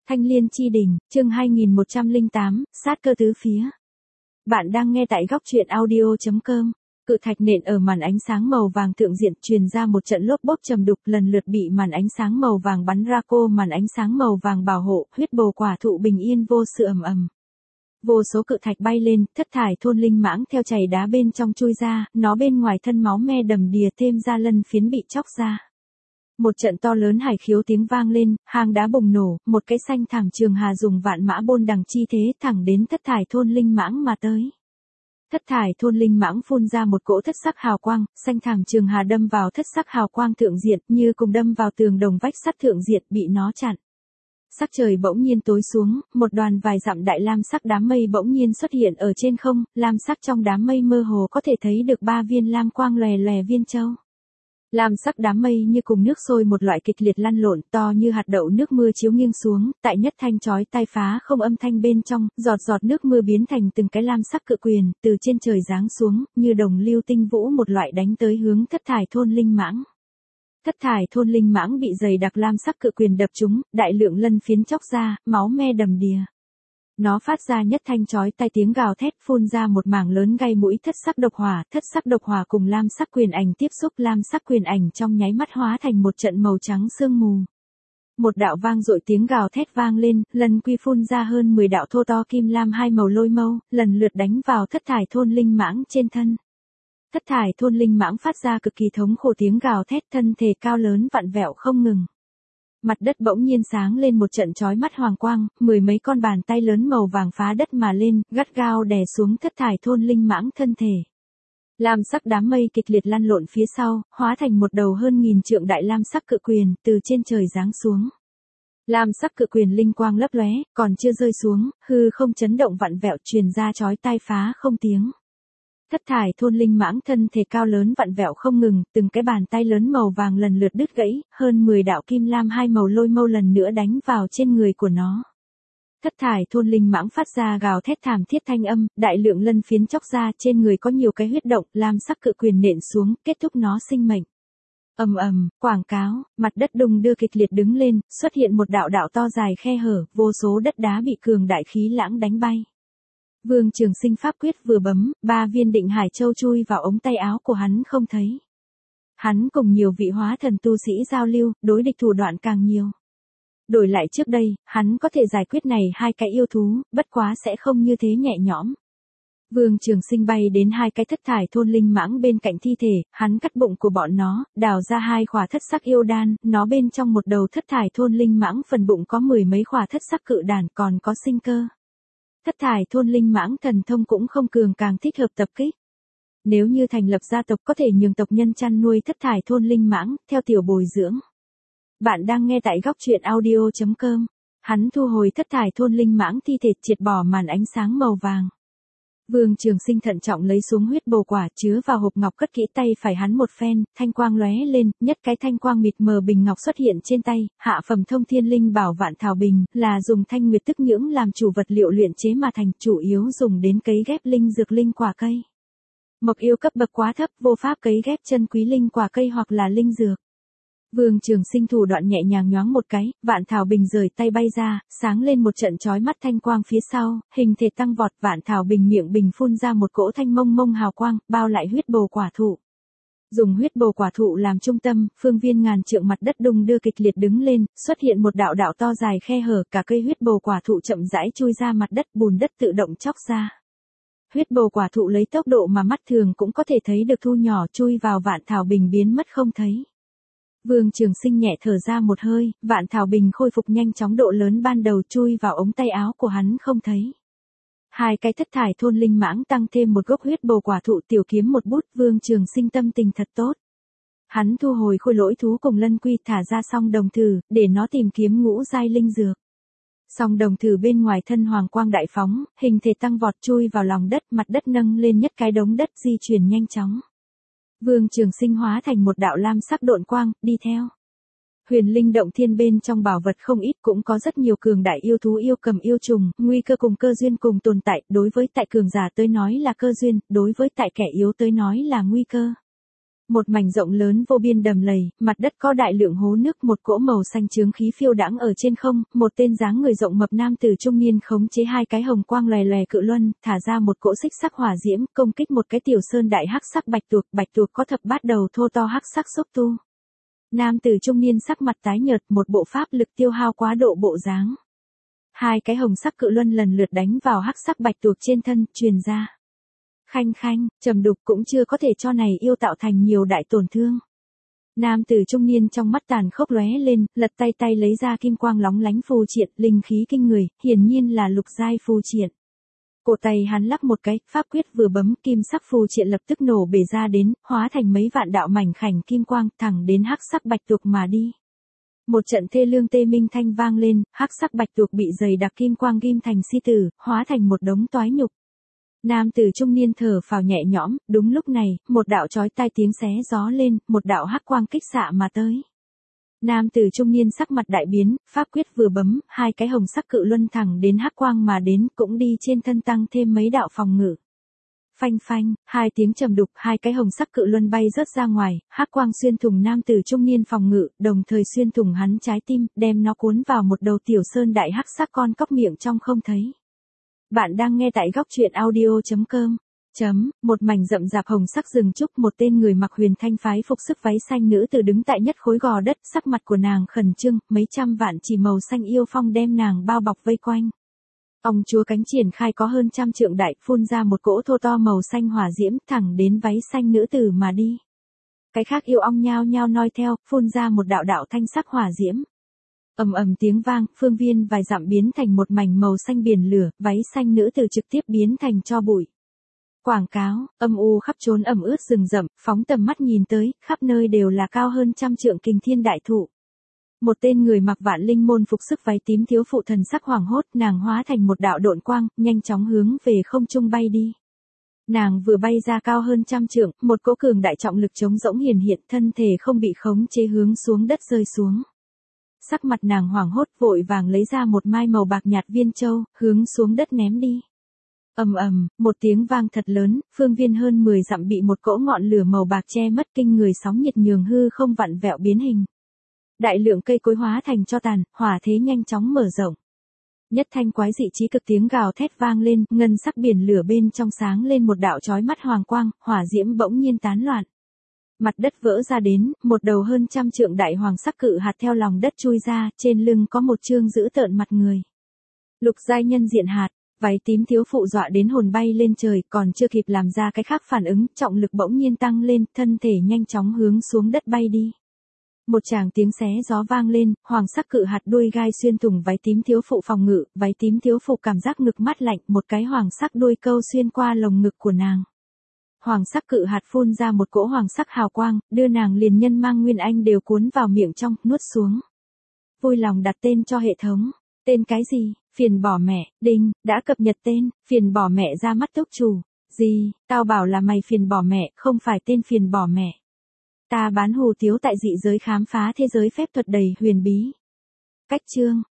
Thanh Liên Chi Đỉnh, chương 2108, sát cơ tứ phía. Bạn đang nghe tại góc truyện audio.com. Cự thạch nện ở màn ánh sáng màu vàng thượng diện truyền ra một trận lốp bốp trầm đục, lần lượt bị màn ánh sáng màu vàng bắn ra. Màn ánh sáng màu vàng bảo hộ, huyết bồ quả thụ bình yên vô sự ầm ầm. Vô số cự thạch bay lên, thất thải thôn linh mãng theo chày đá bên trong chui ra, nó bên ngoài thân máu me đầm đìa, thêm ra lân phiến bị chóc ra. Một trận to lớn hải khiếu tiếng vang lên, hang đá bùng nổ, một cái xanh thảm trường hà dùng vạn mã bôn đằng chi thế thẳng đến thất thải thôn linh mãng mà tới. Thất thải thôn linh mãng phun ra một cỗ thất sắc hào quang, xanh thảm trường hà đâm vào thất sắc hào quang thượng diện, như cùng đâm vào tường đồng vách sắt thượng diện, bị nó chặn. Sắc trời bỗng nhiên tối xuống, một đoàn vài dặm đại lam sắc đám mây bỗng nhiên xuất hiện ở trên không, lam sắc trong đám mây mơ hồ có thể thấy được 3 viên lam quang lòe lòe viên châu. Lam sắc đám mây như cùng nước sôi một loại kịch liệt lăn lộn, to như hạt đậu nước mưa chiếu nghiêng xuống, tại nhất thanh chói tai phá không âm thanh bên trong, giọt giọt nước mưa biến thành từng cái lam sắc cự quyền, từ trên trời giáng xuống, như đồng lưu tinh vũ một loại đánh tới hướng thất thải thôn linh mãng. Thất thải thôn linh mãng bị dày đặc lam sắc cự quyền đập trúng, đại lượng lân phiến chóc ra, máu me đầm đìa. Nó phát ra nhất thanh chói tai tiếng gào thét, phun ra một mảng lớn gai mũi thất sắc độc hỏa cùng lam sắc quyền ảnh tiếp xúc, lam sắc quyền ảnh trong nháy mắt hóa thành một trận màu trắng sương mù. Một đạo vang dội tiếng gào thét vang lên, lần quy phun ra hơn 10 đạo thô to kim lam hai màu lôi mâu, lần lượt đánh vào thất thải thôn linh mãng trên thân. Thất thải thôn linh mãng phát ra cực kỳ thống khổ tiếng gào thét, thân thể cao lớn vặn vẹo không ngừng. Mặt đất bỗng nhiên sáng lên một trận chói mắt hoàng quang, 10 mấy con bàn tay lớn màu vàng phá đất mà lên, gắt gao đè xuống thất thải thôn linh mãng thân thể. Lam sắc đám mây kịch liệt lăn lộn phía sau, hóa thành một đầu hơn 1000 trượng đại lam sắc cự quyền, từ trên trời giáng xuống. Lam sắc cự quyền linh quang lấp lóe, còn chưa rơi xuống, hư không chấn động vặn vẹo truyền ra chói tai phá không tiếng. Thất thải thôn linh mãng thân thể cao lớn vặn vẹo không ngừng, từng cái bàn tay lớn màu vàng lần lượt đứt gãy, hơn 10 đạo kim lam hai màu lôi mâu lần nữa đánh vào trên người của nó. Thất thải thôn linh mãng phát ra gào thét thảm thiết thanh âm, đại lượng lân phiến chóc ra, trên người có nhiều cái huyết động, lam sắc cự quyền nện xuống, kết thúc nó sinh mệnh. Ầm ầm, quảng cáo, mặt đất đung đưa kịch liệt đứng lên, xuất hiện một đạo đạo to dài khe hở, vô số đất đá bị cường đại khí lãng đánh bay. Vương Trường Sinh pháp quyết vừa bấm, 3 viên định hải châu chui vào ống tay áo của hắn không thấy. Hắn cùng nhiều vị hóa thần tu sĩ giao lưu, đối địch thủ đoạn càng nhiều. Đổi lại trước đây, hắn có thể giải quyết này 2 cái yêu thú, bất quá sẽ không như thế nhẹ nhõm. Vương Trường Sinh bay đến 2 cái thất thải thôn linh mãng bên cạnh thi thể, hắn cắt bụng của bọn nó, đào ra 2 khỏa thất sắc yêu đan, nó bên trong một đầu thất thải thôn linh mãng phần bụng có 10 mấy khỏa thất sắc cự đàn còn có sinh cơ. Thất thải thôn linh mãng thần thông cũng không cường càng thích hợp tập kích. Nếu như thành lập gia tộc có thể nhường tộc nhân chăn nuôi thất thải thôn linh mãng, theo tiểu bồi dưỡng. Bạn đang nghe tại góc truyện audio.com. Hắn thu hồi thất thải thôn linh mãng thi thể, triệt bỏ màn ánh sáng màu vàng. Vương Trường Sinh thận trọng lấy xuống huyết bồ quả chứa vào hộp ngọc, cất kỹ, tay phải hắn một phen, thanh quang lóe lên, nhất cái thanh quang mịt mờ bình ngọc xuất hiện trên tay, hạ phẩm thông thiên linh bảo vạn thảo bình, là dùng thanh nguyệt tức nhưỡng làm chủ vật liệu luyện chế mà thành, chủ yếu dùng đến cấy ghép linh dược linh quả cây. Mộc yêu cấp bậc quá thấp, vô pháp cấy ghép chân quý linh quả cây hoặc là linh dược. Vương Trường Sinh thủ đoạn nhẹ nhàng nhoáng một cái, vạn thảo bình rời tay bay ra, sáng lên một trận chói mắt thanh quang phía sau, hình thể tăng vọt, vạn thảo bình miệng bình phun ra một cỗ thanh mông mông hào quang, bao lại huyết bồ quả thụ. Dùng huyết bồ quả thụ làm trung tâm, phương viên ngàn trượng mặt đất đung đưa kịch liệt đứng lên, xuất hiện một đạo đạo to dài khe hở, cả cây huyết bồ quả thụ chậm rãi chui ra mặt đất, bùn đất tự động chóc ra. Huyết bồ quả thụ lấy tốc độ mà mắt thường cũng có thể thấy được thu nhỏ, chui vào vạn thảo bình biến mất không thấy. Vương Trường Sinh nhẹ thở ra một hơi, vạn thảo bình khôi phục nhanh chóng độ lớn ban đầu, chui vào ống tay áo của hắn không thấy. 2 cái thất thải thôn linh mãng tăng thêm một gốc huyết bồ quả thụ, tiểu kiếm một bút, Vương Trường Sinh tâm tình thật tốt. Hắn thu hồi khôi lỗi thú cùng lân quy, thả ra song đồng thử, để nó tìm kiếm ngũ giai linh dược. Song đồng thử bên ngoài thân hoàng quang đại phóng, hình thể tăng vọt, chui vào lòng đất, mặt đất nâng lên nhất cái đống đất, di chuyển nhanh chóng. Vương Trường Sinh hóa thành một đạo lam sắc độn quang, đi theo. Huyền linh động thiên bên trong bảo vật không ít, cũng có rất nhiều cường đại yêu thú, yêu cầm, yêu trùng, nguy cơ cùng cơ duyên cùng tồn tại, đối với tại cường giả tới nói là cơ duyên, đối với tại kẻ yếu tới nói là nguy cơ. Một mảnh rộng lớn vô biên đầm lầy, mặt đất có đại lượng hố nước, một cỗ màu xanh chướng khí phiêu đãng ở trên không, một tên dáng người rộng mập nam tử trung niên khống chế hai cái hồng quang lòe lòe cự luân, thả ra một cỗ xích sắc hỏa diễm, công kích một cái tiểu sơn đại hắc sắc bạch tuộc có thập bát đầu thô to hắc sắc xúc tu. Nam tử trung niên sắc mặt tái nhợt, một bộ pháp lực tiêu hao quá độ bộ dáng. Hai cái hồng sắc cự luân lần lượt đánh vào hắc sắc bạch tuộc trên thân, truyền ra. Khanh khanh, trầm đục cũng chưa có thể cho này yêu tạo thành nhiều đại tổn thương. Nam tử trung niên trong mắt tàn khốc lóe lên, lật tay lấy ra kim quang lóng lánh phù triện, linh khí kinh người, hiển nhiên là lục giai phù triện. Cổ tay hắn lắc một cái, pháp quyết vừa bấm, kim sắc phù triện lập tức nổ bể ra đến, hóa thành mấy vạn đạo mảnh khảnh kim quang, thẳng đến hắc sắc bạch tuộc mà đi. Một trận thê lương tê minh thanh vang lên, hắc sắc bạch tuộc bị dày đặc kim quang ghim thành si tử, hóa thành một đống toái nhục. Nam tử trung niên thở phào nhẹ nhõm, đúng lúc này, một đạo chói tai tiếng xé gió lên, một đạo hắc quang kích xạ mà tới. Nam tử trung niên sắc mặt đại biến, pháp quyết vừa bấm, hai cái hồng sắc cự luân thẳng đến hắc quang mà đến, cũng đi trên thân tăng thêm mấy đạo phòng ngự. Phanh phanh, hai tiếng trầm đục, hai cái hồng sắc cự luân bay rớt ra ngoài, hắc quang xuyên thủng nam tử trung niên phòng ngự, đồng thời xuyên thủng hắn trái tim, đem nó cuốn vào một đầu tiểu sơn đại hắc sắc con cóc miệng trong không thấy. Bạn đang nghe tại góc truyện audio.com. Một mảnh rậm rạp hồng sắc rừng trúc, một tên người mặc huyền thanh phái phục sức váy xanh nữ tử đứng tại nhất khối gò đất, sắc mặt của nàng khẩn trương, mấy trăm vạn chỉ màu xanh yêu phong đem nàng bao bọc vây quanh. Ông chúa cánh triển khai có hơn trăm trượng đại, phun ra một cỗ thô to màu xanh hỏa diễm, thẳng đến váy xanh nữ tử mà đi. Cái khác yêu ong nhao nhao noi theo, phun ra một đạo đạo thanh sắc hỏa diễm. Ầm ầm tiếng vang, phương viên vài dặm biến thành một mảnh màu xanh biển lửa, váy xanh nữ tử trực tiếp biến thành tro bụi. Quảng cáo, âm u khắp trốn ẩm ướt rừng rậm, phóng tầm mắt nhìn tới, khắp nơi đều là cao hơn trăm trượng kình thiên đại thụ. Một tên người mặc vạn linh môn phục sức váy tím thiếu phụ thần sắc hoảng hốt, nàng hóa thành một đạo độn quang, nhanh chóng hướng về không trung bay đi. Nàng vừa bay ra cao hơn trăm trượng, một cỗ cường đại trọng lực trống rỗng hiển hiện, thân thể không bị khống chế hướng xuống đất rơi xuống. Sắc mặt nàng hoảng hốt, vội vàng lấy ra một mai màu bạc nhạt viên châu, hướng xuống đất ném đi. Ầm ầm, một tiếng vang thật lớn, phương viên hơn 10 dặm bị một cỗ ngọn lửa màu bạc che mất, kinh người sóng nhiệt nhường hư không vặn vẹo biến hình. Đại lượng cây cối hóa thành tro tàn, hỏa thế nhanh chóng mở rộng. Nhất thanh quái dị chí cực tiếng gào thét vang lên, ngân sắc biển lửa bên trong sáng lên một đạo chói mắt hoàng quang, hỏa diễm bỗng nhiên tán loạn. Mặt đất vỡ ra đến, một đầu hơn trăm trượng đại hoàng sắc cự hạt theo lòng đất chui ra, trên lưng có một chương dữ tợn mặt người. Lục giai nhân diện hạt, váy tím thiếu phụ dọa đến hồn bay lên trời, còn chưa kịp làm ra cái khác phản ứng, trọng lực bỗng nhiên tăng lên, thân thể nhanh chóng hướng xuống đất bay đi. Một tràng tiếng xé gió vang lên, hoàng sắc cự hạt đuôi gai xuyên thủng váy tím thiếu phụ phòng ngự, váy tím thiếu phụ cảm giác ngực mát lạnh, một cái hoàng sắc đuôi câu xuyên qua lồng ngực của nàng. Hoàng sắc cự hạt phun ra một cỗ hoàng sắc hào quang, đưa nàng liền nhân mang nguyên anh đều cuốn vào miệng trong, nuốt xuống. Vui lòng đặt tên cho hệ thống. Tên cái gì? Phiền bỏ mẹ, đinh, đã cập nhật tên, phiền bỏ mẹ ra mắt túc chủ. Gì, tao bảo là mày phiền bỏ mẹ, không phải tên phiền bỏ mẹ. Ta bán hủ tiếu tại dị giới khám phá thế giới phép thuật đầy huyền bí. Cách chương,